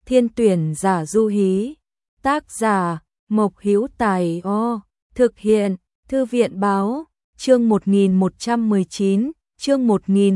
Thiên tuyển giả du hí. Tác giả Mộc Hữu Tài. Thực hiện Thư viện báo. Chương 1119, chương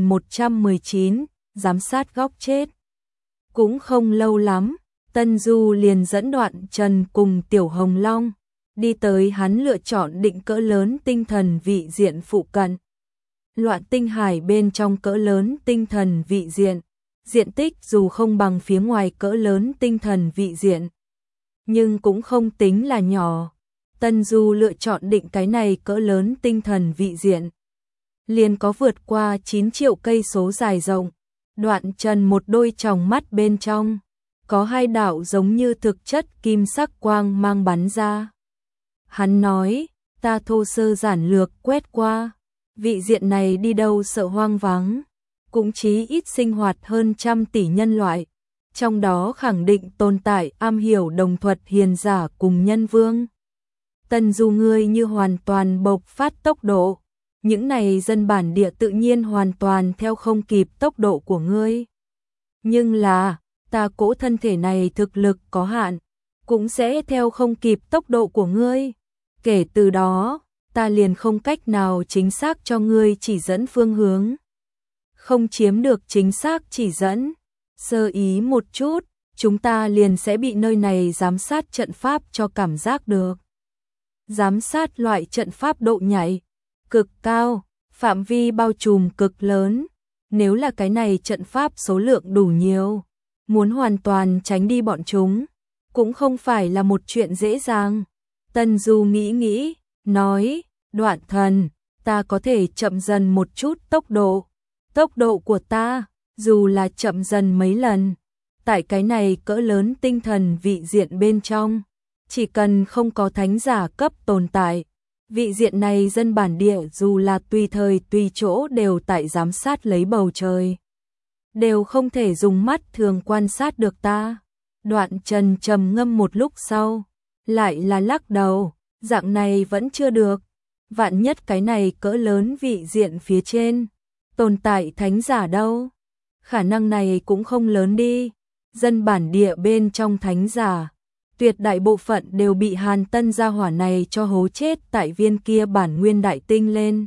1119, giám sát góc chết. Cũng không lâu lắm, Tân Du liền dẫn Đoạn Trần cùng Tiểu Hồng Long đi tới hắn lựa chọn định cỡ lớn tinh thần vị diện phụ cận. Loạn tinh hải bên trong cỡ lớn tinh thần vị diện, diện tích dù không bằng phía ngoài cỡ lớn tinh thần vị diện, nhưng cũng không tính là nhỏ. Tân Du lựa chọn định cái này cỡ lớn tinh thần vị diện, liền có vượt qua 9 triệu cây số dài rộng. Đoạn Trần một đôi tròng mắt bên trong có hai đạo giống như thực chất kim sắc quang mang bắn ra. Hắn nói, ta thô sơ giản lược quét qua, vị diện này đi đâu sợ hoang vắng, cũng chí ít sinh hoạt hơn 100 tỷ nhân loại, trong đó khẳng định tồn tại am hiểu đồng thuật hiền giả cùng nhân vương. Tân Du ngươi như hoàn toàn bộc phát tốc độ, những này dân bản địa tự nhiên hoàn toàn theo không kịp tốc độ của ngươi. Nhưng là, ta cỗ thân thể này thực lực có hạn, cũng sẽ theo không kịp tốc độ của ngươi. Kể từ đó, ta liền không cách nào chính xác cho ngươi chỉ dẫn phương hướng. Không chiếm được chính xác chỉ dẫn, sơ ý một chút, chúng ta liền sẽ bị nơi này giám sát trận pháp cho cảm giác được. Giám sát loại trận pháp độ nhạy cực cao, phạm vi bao trùm cực lớn. Nếu là cái này trận pháp số lượng đủ nhiều, muốn hoàn toàn tránh đi bọn chúng, cũng không phải là một chuyện dễ dàng. Tân Du nghĩ, nói, Đoạn Thần, ta có thể chậm dần một chút tốc độ. Tốc độ của ta, dù là chậm dần mấy lần, tại cái này cỡ lớn tinh thần vị diện bên trong, chỉ cần không có thánh giả cấp tồn tại, vị diện này dân bản địa dù là tùy thời tùy chỗ đều tại giám sát lấy bầu trời, đều không thể dùng mắt thường quan sát được ta. Đoạn Trần trầm ngâm một lúc sau, lại là lắc đầu, dạng này vẫn chưa được, vạn nhất cái này cỡ lớn vị diện phía trên tồn tại thánh giả đâu, khả năng này cũng không lớn đi. Dân bản địa bên trong thánh giả, tuyệt đại bộ phận đều bị Hàn Tân gia hỏa này cho hố chết tại viên kia bản nguyên đại tinh lên.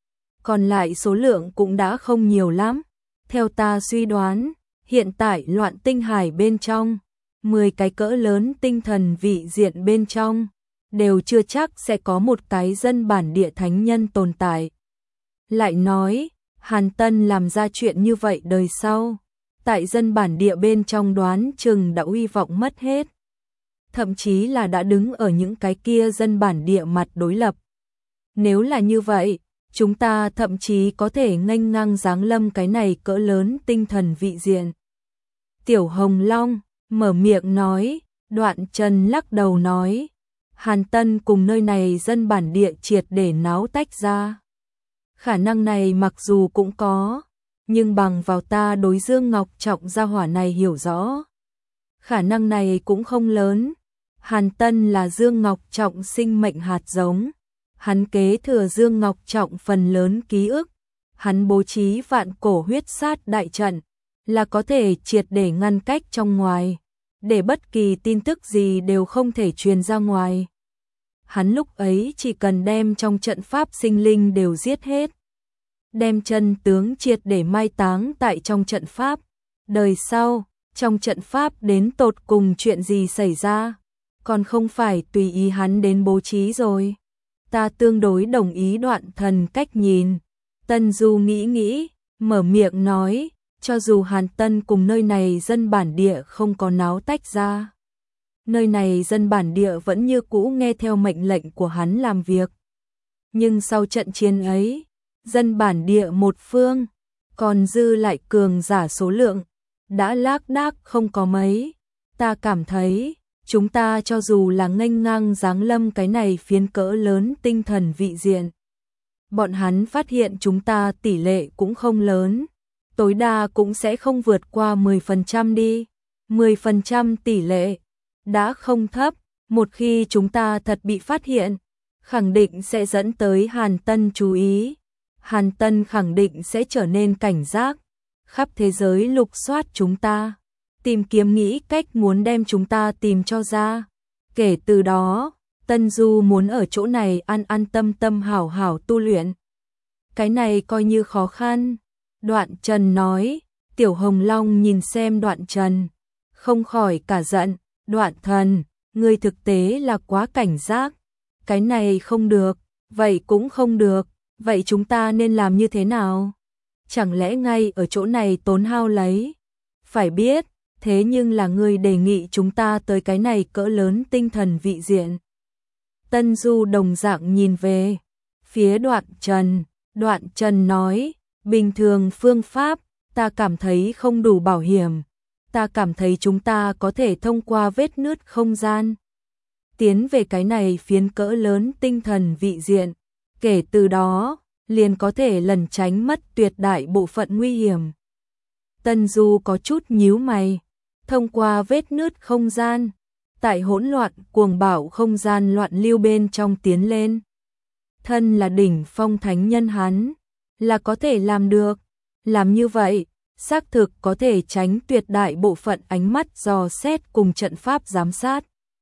Còn lại số lượng cũng đã không nhiều lắm. Theo ta suy đoán, hiện tại loạn tinh hải bên trong, 10 cái cỡ lớn tinh thần vị diện bên trong, đều chưa chắc sẽ có một cái dân bản địa thánh nhân tồn tại. Lại nói, Hàn Tân làm ra chuyện như vậy đời sau, tại dân bản địa bên trong đoán chừng đã uy vọng mất hết. Thậm chí là đã đứng ở những cái kia dân bản địa mặt đối lập. Nếu là như vậy, chúng ta thậm chí có thể nghênh ngang giáng lâm cái này cỡ lớn tinh thần vị diện. Tiểu Hồng Long mở miệng nói. Đoạn Trần lắc đầu nói, Hàn Tân cùng nơi này dân bản địa triệt để náo tách ra. Khả năng này mặc dù cũng có, nhưng bằng vào ta đối Dương Ngọc Trọng gia hỏa này hiểu rõ, khả năng này cũng không lớn. Hàn Tân là Dương Ngọc Trọng sinh mệnh hạt giống, hắn kế thừa Dương Ngọc Trọng phần lớn ký ức, hắn bố trí vạn cổ huyết sát đại trận, là có thể triệt để ngăn cách trong ngoài, để bất kỳ tin tức gì đều không thể truyền ra ngoài. Hắn lúc ấy chỉ cần đem trong trận pháp sinh linh đều giết hết, đem chân tướng triệt để mai táng tại trong trận pháp. Đời sau, trong trận pháp đến tột cùng chuyện gì xảy ra, còn không phải tùy ý hắn đến bố trí rồi. Ta tương đối đồng ý Đoạn Thần cách nhìn. Tân Du nghĩ, mở miệng nói, cho dù Hàn Tân cùng nơi này dân bản địa không có náo tách ra, nơi này dân bản địa vẫn như cũ nghe theo mệnh lệnh của hắn làm việc. Nhưng sau trận chiến ấy, dân bản địa một phương, còn dư lại cường giả số lượng, đã lác đác không có mấy. Ta cảm thấy, chúng ta cho dù là nghênh ngang giáng lâm cái này phiến cỡ lớn tinh thần vị diện, bọn hắn phát hiện chúng ta tỷ lệ cũng không lớn, tối đa cũng sẽ không vượt qua 10% đi. 10% tỷ lệ đã không thấp, một khi chúng ta thật bị phát hiện, khẳng định sẽ dẫn tới Hàn Tân chú ý. Hàn Tân khẳng định sẽ trở nên cảnh giác, khắp thế giới lục soát chúng ta, tìm kiếm nghĩ cách muốn đem chúng ta tìm cho ra. Kể từ đó, Tân Du muốn ở chỗ này an tâm tâm hảo hảo tu luyện. Cái này coi như khó khăn. Đoạn Trần nói, Tiểu Hồng Long nhìn xem Đoạn Trần, không khỏi cả giận, Đoạn Thần, ngươi thực tế là quá cảnh giác. Cái này không được, vậy cũng không được, vậy chúng ta nên làm như thế nào? Chẳng lẽ ngay ở chỗ này tốn hao lấy? Phải biết, thế nhưng là ngươi đề nghị chúng ta tới cái này cỡ lớn tinh thần vị diện. Tân Du đồng dạng nhìn về phía Đoạn Trần nói, bình thường phương pháp, ta cảm thấy không đủ bảo hiểm. Ta cảm thấy chúng ta có thể thông qua vết nứt không gian tiến về cái này phiến cỡ lớn tinh thần vị diện. Kể từ đó, liền có thể lẩn tránh mất tuyệt đại bộ phận nguy hiểm. Tân Du có chút nhíu mày, thông qua vết nứt không gian, tại hỗn loạn cuồng bạo không gian loạn lưu bên trong tiến lên. Thân là đỉnh phong thánh nhân hắn, là có thể làm được. Làm như vậy, xác thực có thể tránh tuyệt đại bộ phận ánh mắt dò xét cùng trận pháp giám sát.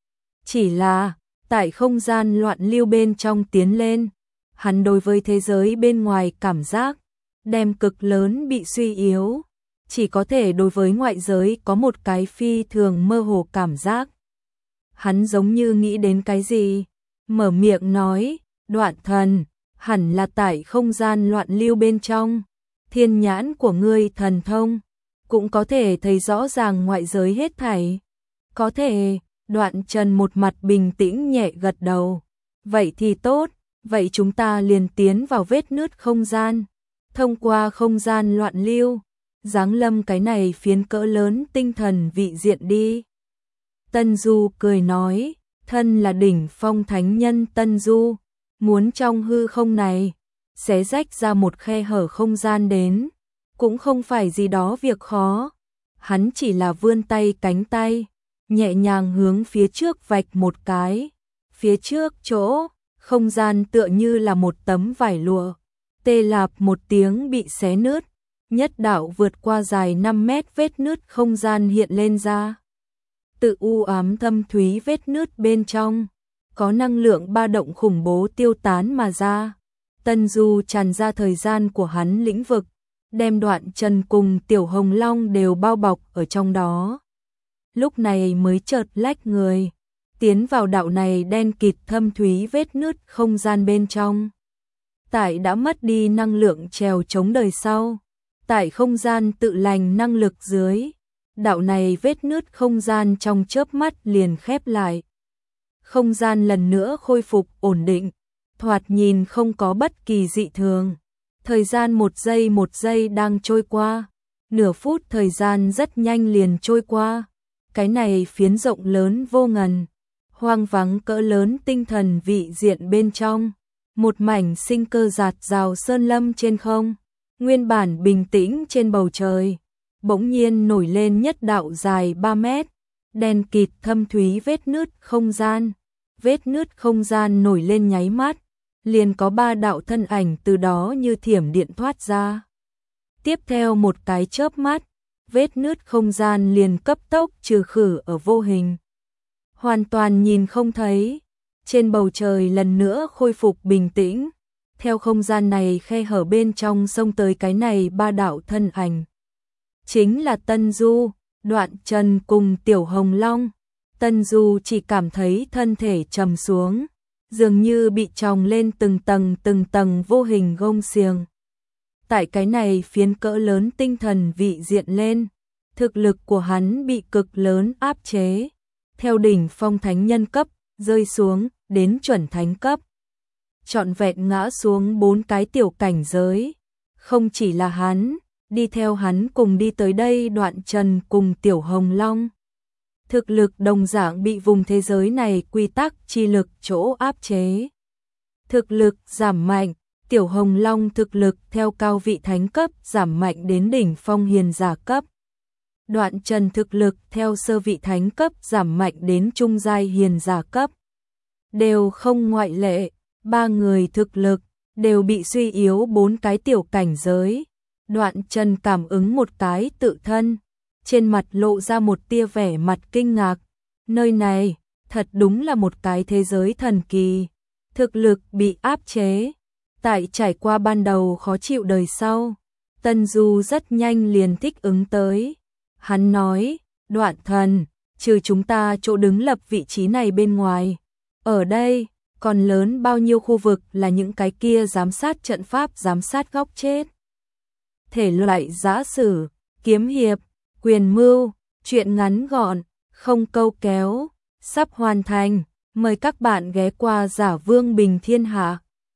Chỉ là, tại không gian loạn lưu bên trong tiến lên, hắn đối với thế giới bên ngoài cảm giác, đem cực lớn bị suy yếu. Chỉ có thể đối với ngoại giới có một cái phi thường mơ hồ cảm giác. Hắn giống như nghĩ đến cái gì, mở miệng nói, Đoạn Thần, hẳn là tại không gian loạn lưu bên trong. Thiên nhãn của ngươi thần thông, cũng có thể thấy rõ ràng ngoại giới hết thảy. Có thể, Đoạn Trần một mặt bình tĩnh nhẹ gật đầu. Vậy thì tốt, vậy chúng ta liền tiến vào vết nứt không gian, thông qua không gian loạn lưu, giáng lâm cái này phiến cỡ lớn tinh thần vị diện đi. Tân Du cười nói, thân là đỉnh phong thánh nhân Tân Du, muốn trong hư không này, xé rách ra một khe hở không gian đến, cũng không phải gì đó việc khó. Hắn chỉ là vươn tay cánh tay, nhẹ nhàng hướng phía trước vạch một cái. Phía trước chỗ, không gian tựa như là một tấm vải lụa, tê lạp một tiếng bị xé nứt, nhất đạo vượt qua dài 5 mét vết nứt không gian hiện lên ra. Tự u ám thâm thúy vết nứt bên trong, có năng lượng ba động khủng bố tiêu tán mà ra. Tân Du tràn ra thời gian của hắn lĩnh vực, đem Đoạn Trần cùng Tiểu Hồng Long đều bao bọc ở trong đó. Lúc này mới chợt lách người, tiến vào đạo này đen kịt thâm thúy vết nứt không gian bên trong. Tại đã mất đi năng lượng trèo chống đời sau, tại không gian tự lành năng lực dưới, đạo này vết nứt không gian trong chớp mắt liền khép lại. Không gian lần nữa khôi phục ổn định, thoạt nhìn không có bất kỳ dị thường. Thời gian một giây đang trôi qua, nửa phút thời gian rất nhanh liền trôi qua. Cái này phiến rộng lớn vô ngần, hoang vắng cỡ lớn tinh thần vị diện bên trong, một mảnh sinh cơ rạt rào sơn lâm trên không, nguyên bản bình tĩnh trên bầu trời, bỗng nhiên nổi lên nhất đạo dài 3 mét, đen kịt thâm thúy vết nứt không gian. Vết nứt không gian nổi lên nháy mắt, liền có 3 đạo thân ảnh từ đó như thiểm điện thoát ra. Tiếp theo một cái chớp mắt, vết nứt không gian liền cấp tốc trừ khử ở vô hình. Hoàn toàn nhìn không thấy, trên bầu trời lần nữa khôi phục bình tĩnh. Theo không gian này khe hở bên trong xông tới cái này 3 đạo thân ảnh. Chính là Tân Du, Đoạn Trần cùng Tiểu Hồng Long. Tân Du chỉ cảm thấy thân thể trầm xuống, dường như bị tròng lên từng tầng vô hình gông xiềng. Tại cái này phiến cỡ lớn tinh thần vị diện lên, thực lực của hắn bị cực lớn áp chế, theo đỉnh phong thánh nhân cấp, rơi xuống, đến chuẩn thánh cấp. Trọn vẹn ngã xuống 4 cái tiểu cảnh giới. Không chỉ là hắn, đi theo hắn cùng đi tới đây Đoạn Trần cùng Tiểu Hồng Long. Thực lực đồng dạng bị vùng thế giới này quy tắc chi lực chỗ áp chế. Thực lực giảm mạnh, Tiểu Hồng Long thực lực theo cao vị thánh cấp giảm mạnh đến đỉnh phong hiền giả cấp. Đoạn Trần thực lực theo sơ vị thánh cấp giảm mạnh đến trung giai hiền giả cấp. Đều không ngoại lệ, 3 người thực lực đều bị suy yếu 4 cái tiểu cảnh giới. Đoạn Trần cảm ứng một cái tự thân, trên mặt lộ ra một tia vẻ mặt kinh ngạc. Nơi này, thật đúng là một cái thế giới thần kỳ. Thực lực bị áp chế, tại trải qua ban đầu khó chịu đời sau, Tân Du rất nhanh liền thích ứng tới. Hắn nói, Đoạn Thần, trừ chúng ta chỗ đứng lập vị trí này bên ngoài, ở đây, còn lớn bao nhiêu khu vực là những cái kia giám sát trận pháp giám sát góc chết. Thể loại giã sử, kiếm hiệp, quyền mưu, truyện ngắn gọn, không câu kéo, sắp hoàn thành. Mời các bạn ghé qua Giả Vương Bình Thiên Hạ.